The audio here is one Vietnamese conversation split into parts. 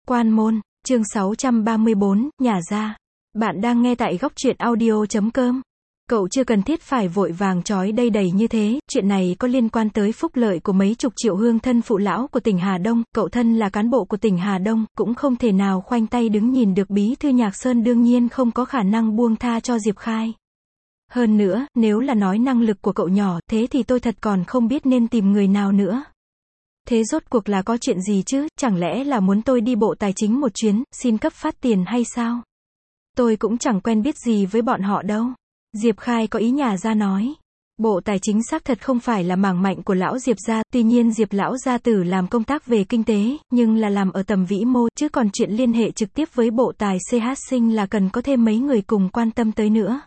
Quan môn, chương 634, nhà ra. Bạn đang nghe tại góc truyện audio.com. Cậu chưa cần thiết phải vội vàng trói đây đầy như thế, chuyện này có liên quan tới phúc lợi của mấy chục triệu hương thân phụ lão của tỉnh Hà Đông, cậu thân là cán bộ của tỉnh Hà Đông, cũng không thể nào khoanh tay đứng nhìn được. Bí thư Nhạc Sơn đương nhiên không có khả năng buông tha cho Diệp Khai. Hơn nữa, nếu là nói năng lực của cậu nhỏ, thế thì tôi thật còn không biết nên tìm người nào nữa. Thế rốt cuộc là có chuyện gì chứ, chẳng lẽ là muốn tôi đi Bộ Tài chính một chuyến, xin cấp phát tiền hay sao? Tôi cũng chẳng quen biết gì với bọn họ đâu. Diệp Khai có ý nhà ra nói. Bộ Tài chính xác thật không phải là mảng mạnh của lão Diệp gia, tuy nhiên Diệp lão gia tử làm công tác về kinh tế, nhưng là làm ở tầm vĩ mô, chứ còn chuyện liên hệ trực tiếp với Bộ Tài CH sinh là cần có thêm mấy người cùng quan tâm tới nữa.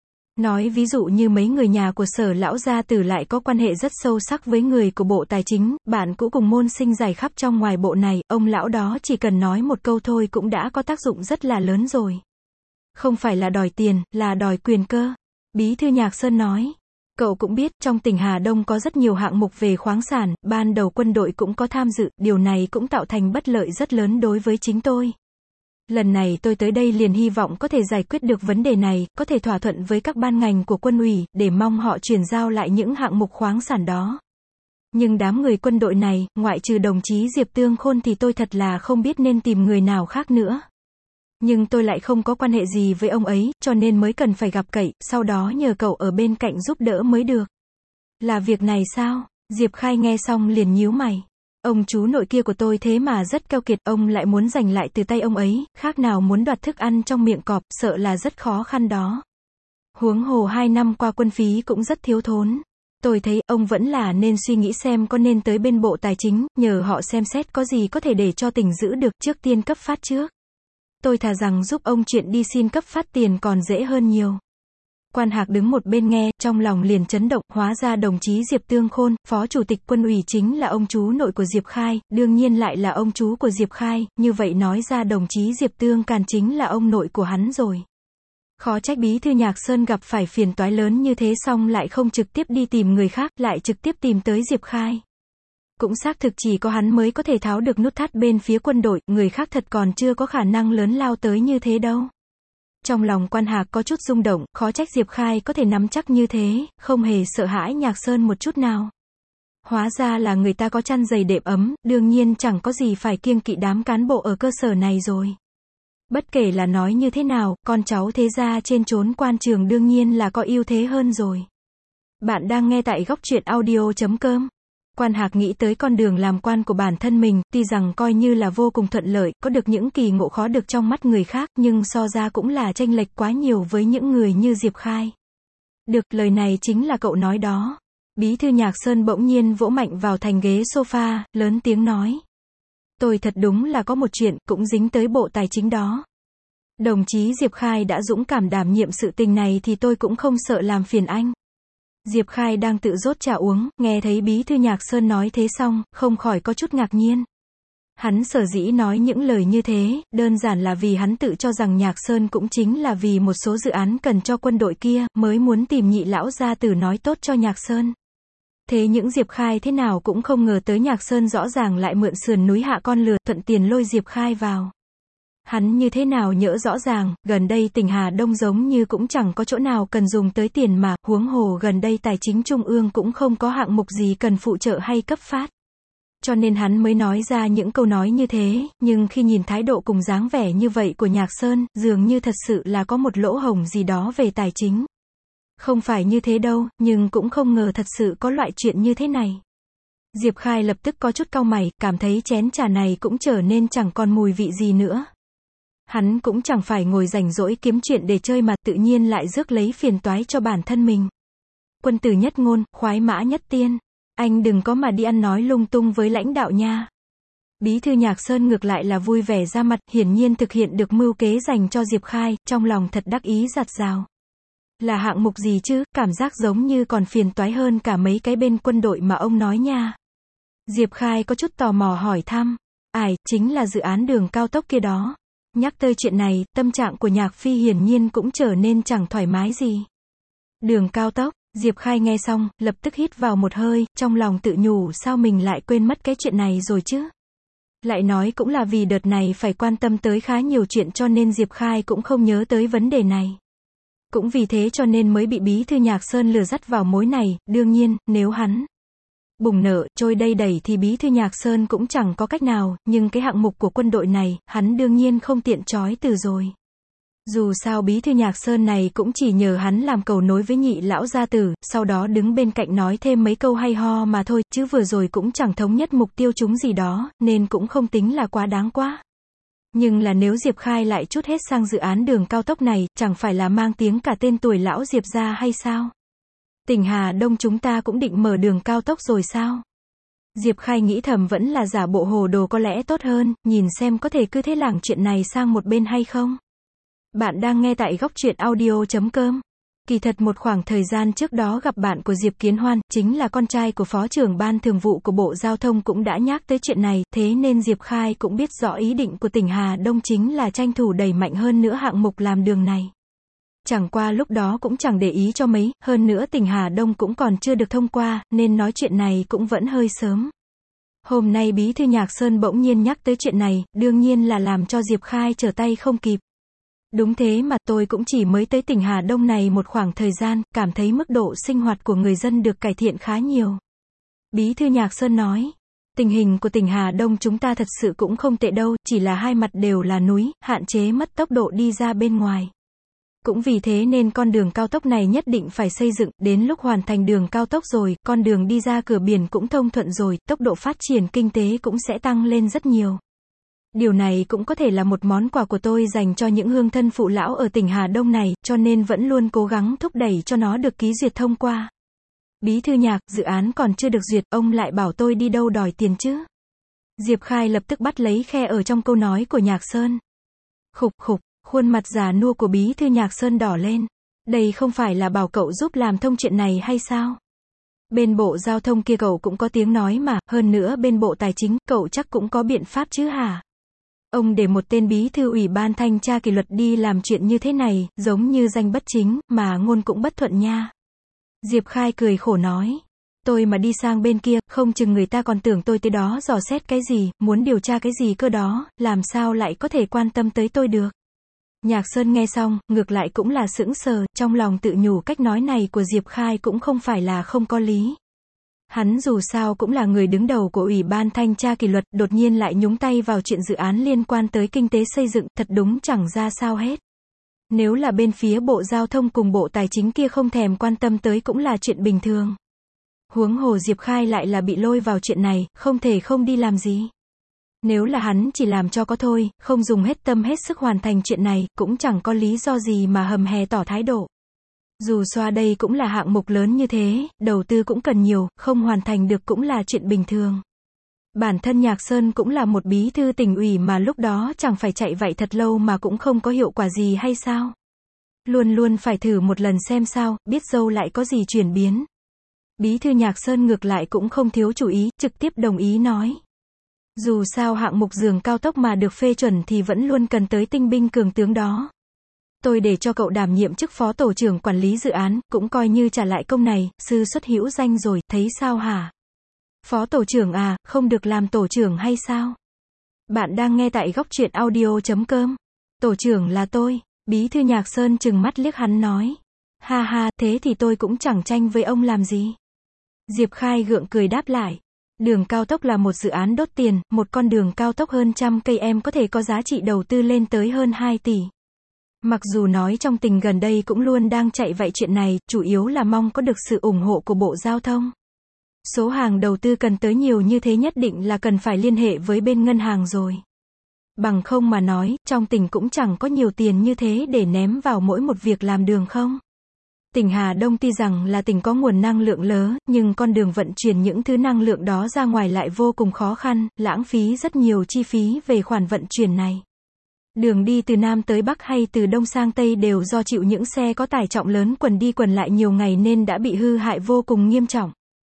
Nói ví dụ như mấy người nhà của Sở lão gia tử lại có quan hệ rất sâu sắc với người của Bộ Tài chính, bạn cũ cùng môn sinh giải khắp trong ngoài bộ này, ông lão đó chỉ cần nói một câu thôi cũng đã có tác dụng rất là lớn rồi. Không phải là đòi tiền, là đòi quyền cơ. Bí thư Nhạc Sơn nói. Cậu cũng biết, trong tỉnh Hà Đông có rất nhiều hạng mục về khoáng sản, ban đầu quân đội cũng có tham dự, điều này cũng tạo thành bất lợi rất lớn đối với chính tôi. Lần này tôi tới đây liền hy vọng có thể giải quyết được vấn đề này, có thể thỏa thuận với các ban ngành của quân ủy, để mong họ chuyển giao lại những hạng mục khoáng sản đó. Nhưng đám người quân đội này, ngoại trừ đồng chí Diệp Tương Khôn thì tôi thật là không biết nên tìm người nào khác nữa. Nhưng tôi lại không có quan hệ gì với ông ấy, cho nên mới cần phải gặp cậy, sau đó nhờ cậu ở bên cạnh giúp đỡ mới được. Là việc này sao? Diệp Khai nghe xong liền nhíu mày. Ông chú nội kia của tôi thế mà rất keo kiệt, ông lại muốn giành lại từ tay ông ấy, khác nào muốn đoạt thức ăn trong miệng cọp, sợ là rất khó khăn đó. Huống hồ 2 năm qua quân phí cũng rất thiếu thốn. Tôi thấy, ông vẫn là nên suy nghĩ xem có nên tới bên Bộ Tài chính, nhờ họ xem xét có gì có thể để cho tỉnh giữ được, trước tiên cấp phát trước. Tôi thà rằng giúp ông chuyện đi xin cấp phát tiền còn dễ hơn nhiều. Quan Hạc đứng một bên nghe, trong lòng liền chấn động, hóa ra đồng chí Diệp Tương Khôn, phó chủ tịch quân ủy chính là ông chú nội của Diệp Khai, đương nhiên lại là ông chú của Diệp Khai, như vậy nói ra đồng chí Diệp Tương Càn chính là ông nội của hắn rồi. Khó trách Bí thư Nhạc Sơn gặp phải phiền toái lớn như thế xong lại không trực tiếp đi tìm người khác, lại trực tiếp tìm tới Diệp Khai. Cũng xác thực chỉ có hắn mới có thể tháo được nút thắt bên phía quân đội, người khác thật còn chưa có khả năng lớn lao tới như thế đâu. Trong lòng Quan Hạc có chút rung động, khó trách Diệp Khai có thể nắm chắc như thế, không hề sợ hãi Nhạc Sơn một chút nào. Hóa ra là người ta có chăn dày đệm ấm, đương nhiên chẳng có gì phải kiêng kỵ đám cán bộ ở cơ sở này rồi. Bất kể là nói như thế nào, con cháu thế gia trên chốn quan trường đương nhiên là có ưu thế hơn rồi. Bạn đang nghe tại góc truyện audio.com. Quan Hạc nghĩ tới con đường làm quan của bản thân mình, tuy rằng coi như là vô cùng thuận lợi, có được những kỳ ngộ khó được trong mắt người khác, nhưng so ra cũng là chênh lệch quá nhiều với những người như Diệp Khai. Được, lời này chính là cậu nói đó. Bí thư Nhạc Sơn bỗng nhiên vỗ mạnh vào thành ghế sofa, lớn tiếng nói. Tôi thật đúng là có một chuyện, cũng dính tới Bộ Tài chính đó. Đồng chí Diệp Khai đã dũng cảm đảm nhiệm sự tình này thì tôi cũng không sợ làm phiền anh. Diệp Khai đang tự rót trà uống, nghe thấy Bí thư Nhạc Sơn nói thế xong, không khỏi có chút ngạc nhiên. Hắn sở dĩ nói những lời như thế, đơn giản là vì hắn tự cho rằng Nhạc Sơn cũng chính là vì một số dự án cần cho quân đội kia, mới muốn tìm Nhị lão gia tử nói tốt cho Nhạc Sơn. Thế những Diệp Khai thế nào cũng không ngờ tới Nhạc Sơn rõ ràng lại mượn sườn núi hạ con lừa, thuận tiền lôi Diệp Khai vào. Hắn như thế nào nhỡ rõ ràng, gần đây tỉnh Hà Đông giống như cũng chẳng có chỗ nào cần dùng tới tiền mà, huống hồ gần đây tài chính trung ương cũng không có hạng mục gì cần phụ trợ hay cấp phát. Cho nên hắn mới nói ra những câu nói như thế, nhưng khi nhìn thái độ cùng dáng vẻ như vậy của Nhạc Sơn, dường như thật sự là có một lỗ hổng gì đó về tài chính. Không phải như thế đâu, nhưng cũng không ngờ thật sự có loại chuyện như thế này. Diệp Khai lập tức có chút cau mày, cảm thấy chén trà này cũng trở nên chẳng còn mùi vị gì nữa. Hắn cũng chẳng phải ngồi rảnh rỗi kiếm chuyện để chơi mà tự nhiên lại rước lấy phiền toái cho bản thân mình. Quân tử nhất ngôn, khoái mã nhất tiên. Anh đừng có mà đi ăn nói lung tung với lãnh đạo nha. Bí thư Nhạc Sơn ngược lại là vui vẻ ra mặt, hiển nhiên thực hiện được mưu kế dành cho Diệp Khai, trong lòng thật đắc ý rạt rào. Là hạng mục gì chứ, cảm giác giống như còn phiền toái hơn cả mấy cái bên quân đội mà ông nói nha. Diệp Khai có chút tò mò hỏi thăm. Chính là dự án đường cao tốc kia đó. Nhắc tới chuyện này, tâm trạng của Nhạc Phi hiển nhiên cũng trở nên chẳng thoải mái gì. Đường cao tốc, Diệp Khai nghe xong, lập tức hít vào một hơi, trong lòng tự nhủ sao mình lại quên mất cái chuyện này rồi chứ. Lại nói cũng là vì đợt này phải quan tâm tới khá nhiều chuyện cho nên Diệp Khai cũng không nhớ tới vấn đề này. Cũng vì thế cho nên mới bị Bí thư Nhạc Sơn lừa dắt vào mối này, đương nhiên, nếu hắn bùng nợ, trôi đây đẩy thì Bí thư Nhạc Sơn cũng chẳng có cách nào, nhưng cái hạng mục của quân đội này, hắn đương nhiên không tiện chối từ rồi. Dù sao Bí thư Nhạc Sơn này cũng chỉ nhờ hắn làm cầu nối với nhị lão gia tử, sau đó đứng bên cạnh nói thêm mấy câu hay ho mà thôi, chứ vừa rồi cũng chẳng thống nhất mục tiêu chúng gì đó, nên cũng không tính là quá đáng quá. Nhưng là nếu Diệp Khai lại trút hết sang dự án đường cao tốc này, chẳng phải là mang tiếng cả tên tuổi lão Diệp ra hay sao? Tỉnh Hà Đông chúng ta cũng định mở đường cao tốc rồi sao? Diệp Khai nghĩ thầm vẫn là giả bộ hồ đồ có lẽ tốt hơn, nhìn xem có thể cứ thế lảng chuyện này sang một bên hay không? Bạn đang nghe tại góc truyện audio.com. Kỳ thật một khoảng thời gian trước đó gặp bạn của Diệp Kiến Hoan, chính là con trai của Phó trưởng Ban Thường vụ của Bộ Giao thông cũng đã nhắc tới chuyện này, thế nên Diệp Khai cũng biết rõ ý định của tỉnh Hà Đông chính là tranh thủ đẩy mạnh hơn nữa hạng mục làm đường này. Chẳng qua lúc đó cũng chẳng để ý cho mấy, hơn nữa tỉnh Hà Đông cũng còn chưa được thông qua, nên nói chuyện này cũng vẫn hơi sớm. Hôm nay Bí thư Nhạc Sơn bỗng nhiên nhắc tới chuyện này, đương nhiên là làm cho Diệp Khai trở tay không kịp. Đúng thế mà, tôi cũng chỉ mới tới tỉnh Hà Đông này một khoảng thời gian, cảm thấy mức độ sinh hoạt của người dân được cải thiện khá nhiều. Bí thư Nhạc Sơn nói, tình hình của tỉnh Hà Đông chúng ta thật sự cũng không tệ đâu, chỉ là hai mặt đều là núi, hạn chế mất tốc độ đi ra bên ngoài. Cũng vì thế nên con đường cao tốc này nhất định phải xây dựng, đến lúc hoàn thành đường cao tốc rồi, con đường đi ra cửa biển cũng thông thuận rồi, tốc độ phát triển kinh tế cũng sẽ tăng lên rất nhiều. Điều này cũng có thể là một món quà của tôi dành cho những hương thân phụ lão ở tỉnh Hà Đông này, cho nên vẫn luôn cố gắng thúc đẩy cho nó được ký duyệt thông qua. Bí thư Nhạc, dự án còn chưa được duyệt, ông lại bảo tôi đi đâu đòi tiền chứ? Diệp Khai lập tức bắt lấy khe ở trong câu nói của Nhạc Sơn. Khục khục, khuôn mặt già nua của Bí thư Nhạc Sơn đỏ lên. Đây không phải là bảo cậu giúp làm thông chuyện này hay sao? Bên Bộ Giao thông kia cậu cũng có tiếng nói mà, hơn nữa bên Bộ Tài chính, cậu chắc cũng có biện pháp chứ hả? Ông để một tên bí thư ủy ban thanh tra kỷ luật đi làm chuyện như thế này, giống như danh bất chính, mà ngôn cũng bất thuận nha. Diệp Khai cười khổ nói. Tôi mà đi sang bên kia, không chừng người ta còn tưởng tôi tới đó dò xét cái gì, muốn điều tra cái gì cơ đó, làm sao lại có thể quan tâm tới tôi được. Nhạc Sơn nghe xong, ngược lại cũng là sững sờ, trong lòng tự nhủ cách nói này của Diệp Khai cũng không phải là không có lý. Hắn dù sao cũng là người đứng đầu của Ủy ban Thanh tra kỷ luật, đột nhiên lại nhúng tay vào chuyện dự án liên quan tới kinh tế xây dựng, thật đúng chẳng ra sao hết. Nếu là bên phía Bộ Giao thông cùng Bộ Tài chính kia không thèm quan tâm tới cũng là chuyện bình thường. Huống hồ Diệp Khai lại là bị lôi vào chuyện này, không thể không đi làm gì. Nếu là hắn chỉ làm cho có thôi, không dùng hết tâm hết sức hoàn thành chuyện này, cũng chẳng có lý do gì mà hầm hè tỏ thái độ. Dù xoa đây cũng là hạng mục lớn như thế, đầu tư cũng cần nhiều, không hoàn thành được cũng là chuyện bình thường. Bản thân Nhạc Sơn cũng là một bí thư tỉnh ủy mà lúc đó chẳng phải chạy vậy thật lâu mà cũng không có hiệu quả gì hay sao? Luôn luôn phải thử một lần xem sao, biết dâu lại có gì chuyển biến. Bí thư Nhạc Sơn ngược lại cũng không thiếu chủ ý, trực tiếp đồng ý nói. Dù sao hạng mục giường cao tốc mà được phê chuẩn thì vẫn luôn cần tới tinh binh cường tướng đó. Tôi để cho cậu đảm nhiệm chức phó tổ trưởng quản lý dự án, cũng coi như trả lại công này, sư xuất hữu danh rồi, thấy sao hả? Phó tổ trưởng à, không được làm tổ trưởng hay sao? Bạn đang nghe tại góc truyện audio.com. Tổ trưởng là tôi. Bí thư Nhạc Sơn trừng mắt liếc hắn nói. Ha ha, thế thì tôi cũng chẳng tranh với ông làm gì. Diệp Khai gượng cười đáp lại. Đường cao tốc là một dự án đốt tiền, một con đường cao tốc hơn 100 km có thể có giá trị đầu tư lên tới hơn 2 tỷ. Mặc dù nói trong tình gần đây cũng luôn đang chạy vậy chuyện này, chủ yếu là mong có được sự ủng hộ của Bộ Giao thông. Số hàng đầu tư cần tới nhiều như thế nhất định là cần phải liên hệ với bên ngân hàng rồi. Bằng không mà nói, trong tỉnh cũng chẳng có nhiều tiền như thế để ném vào mỗi một việc làm đường không. Tỉnh Hà Đông tuy rằng là tỉnh có nguồn năng lượng lớn, nhưng con đường vận chuyển những thứ năng lượng đó ra ngoài lại vô cùng khó khăn, lãng phí rất nhiều chi phí về khoản vận chuyển này. Đường đi từ Nam tới Bắc hay từ Đông sang Tây đều do chịu những xe có tải trọng lớn quần đi quần lại nhiều ngày nên đã bị hư hại vô cùng nghiêm trọng.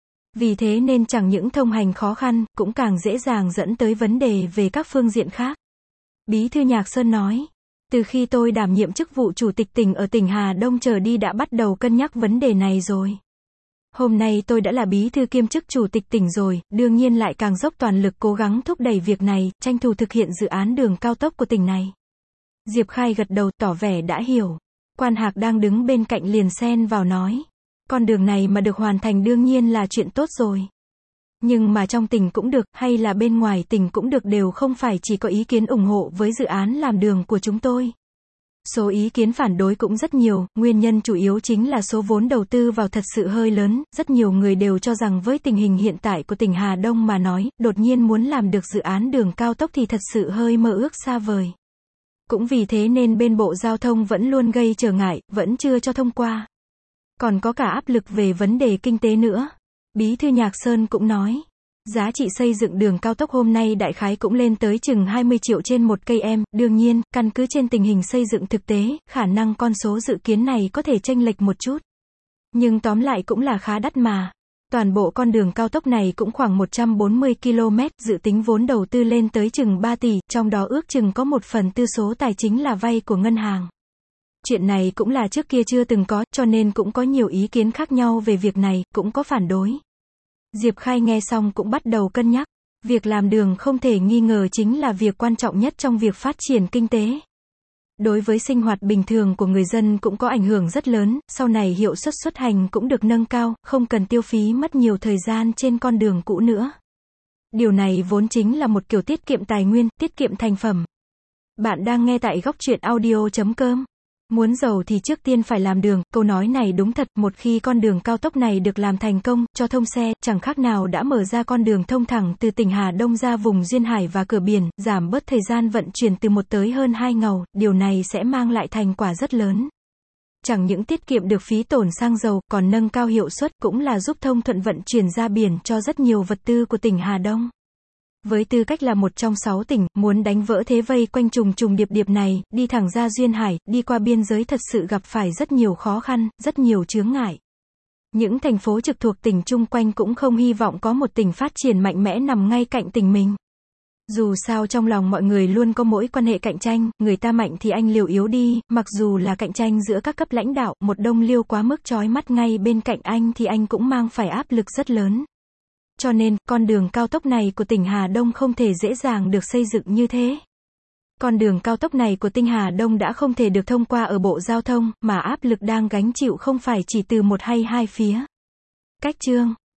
Vì thế nên chẳng những thông hành khó khăn, cũng càng dễ dàng dẫn tới vấn đề về các phương diện khác. Bí thư Nhạc Sơn nói, từ khi tôi đảm nhiệm chức vụ chủ tịch tỉnh ở tỉnh Hà Đông trở đi đã bắt đầu cân nhắc vấn đề này rồi. Hôm nay tôi đã là bí thư kiêm chức chủ tịch tỉnh rồi, đương nhiên lại càng dốc toàn lực cố gắng thúc đẩy việc này, tranh thủ thực hiện dự án đường cao tốc của tỉnh này. Diệp Khai gật đầu, tỏ vẻ đã hiểu. Quan Hạc đang đứng bên cạnh liền xen vào nói. Con đường này mà được hoàn thành đương nhiên là chuyện tốt rồi. Nhưng mà trong tỉnh cũng được, hay là bên ngoài tỉnh cũng được, đều không phải chỉ có ý kiến ủng hộ với dự án làm đường của chúng tôi. Số ý kiến phản đối cũng rất nhiều, nguyên nhân chủ yếu chính là số vốn đầu tư vào thật sự hơi lớn, rất nhiều người đều cho rằng với tình hình hiện tại của tỉnh Hà Đông mà nói, đột nhiên muốn làm được dự án đường cao tốc thì thật sự hơi mơ ước xa vời. Cũng vì thế nên bên Bộ Giao thông vẫn luôn gây trở ngại, vẫn chưa cho thông qua. Còn có cả áp lực về vấn đề kinh tế nữa. Bí thư Nhạc Sơn cũng nói, giá trị xây dựng đường cao tốc hôm nay đại khái cũng lên tới chừng 20 triệu trên một cây em, đương nhiên, căn cứ trên tình hình xây dựng thực tế, khả năng con số dự kiến này có thể chênh lệch một chút. Nhưng tóm lại cũng là khá đắt mà. Toàn bộ con đường cao tốc này cũng khoảng 140 km, dự tính vốn đầu tư lên tới chừng 3 tỷ, trong đó ước chừng có 1/4 số tài chính là vay của ngân hàng. Chuyện này cũng là trước kia chưa từng có, cho nên cũng có nhiều ý kiến khác nhau về việc này, cũng có phản đối. Diệp Khai nghe xong cũng bắt đầu cân nhắc. Việc làm đường không thể nghi ngờ chính là việc quan trọng nhất trong việc phát triển kinh tế. Đối với sinh hoạt bình thường của người dân cũng có ảnh hưởng rất lớn, sau này hiệu suất xuất hành cũng được nâng cao, không cần tiêu phí mất nhiều thời gian trên con đường cũ nữa. Điều này vốn chính là một kiểu tiết kiệm tài nguyên, tiết kiệm thành phẩm. Bạn đang nghe tại góc truyện audio.com. Muốn giàu thì trước tiên phải làm đường, câu nói này đúng thật, một khi con đường cao tốc này được làm thành công, cho thông xe, chẳng khác nào đã mở ra con đường thông thẳng từ tỉnh Hà Đông ra vùng duyên hải và cửa biển, giảm bớt thời gian vận chuyển từ 1 tới hơn 2 ngày, điều này sẽ mang lại thành quả rất lớn. Chẳng những tiết kiệm được phí tổn xăng dầu, còn nâng cao hiệu suất, cũng là giúp thông thuận vận chuyển ra biển cho rất nhiều vật tư của tỉnh Hà Đông. Với tư cách là một trong 6 tỉnh, muốn đánh vỡ thế vây quanh trùng trùng điệp điệp này, đi thẳng ra duyên hải, đi qua biên giới thật sự gặp phải rất nhiều khó khăn, rất nhiều chướng ngại. Những thành phố trực thuộc tỉnh chung quanh cũng không hy vọng có một tỉnh phát triển mạnh mẽ nằm ngay cạnh tỉnh mình. Dù sao trong lòng mọi người luôn có mối quan hệ cạnh tranh, người ta mạnh thì anh liều yếu đi, mặc dù là cạnh tranh giữa các cấp lãnh đạo, một đông liêu quá mức chói mắt ngay bên cạnh anh thì anh cũng mang phải áp lực rất lớn. Cho nên, con đường cao tốc này của tỉnh Hà Đông không thể dễ dàng được xây dựng như thế. Con đường cao tốc này của tỉnh Hà Đông đã không thể được thông qua ở Bộ Giao thông, mà áp lực đang gánh chịu không phải chỉ từ một hay hai phía. Cách chương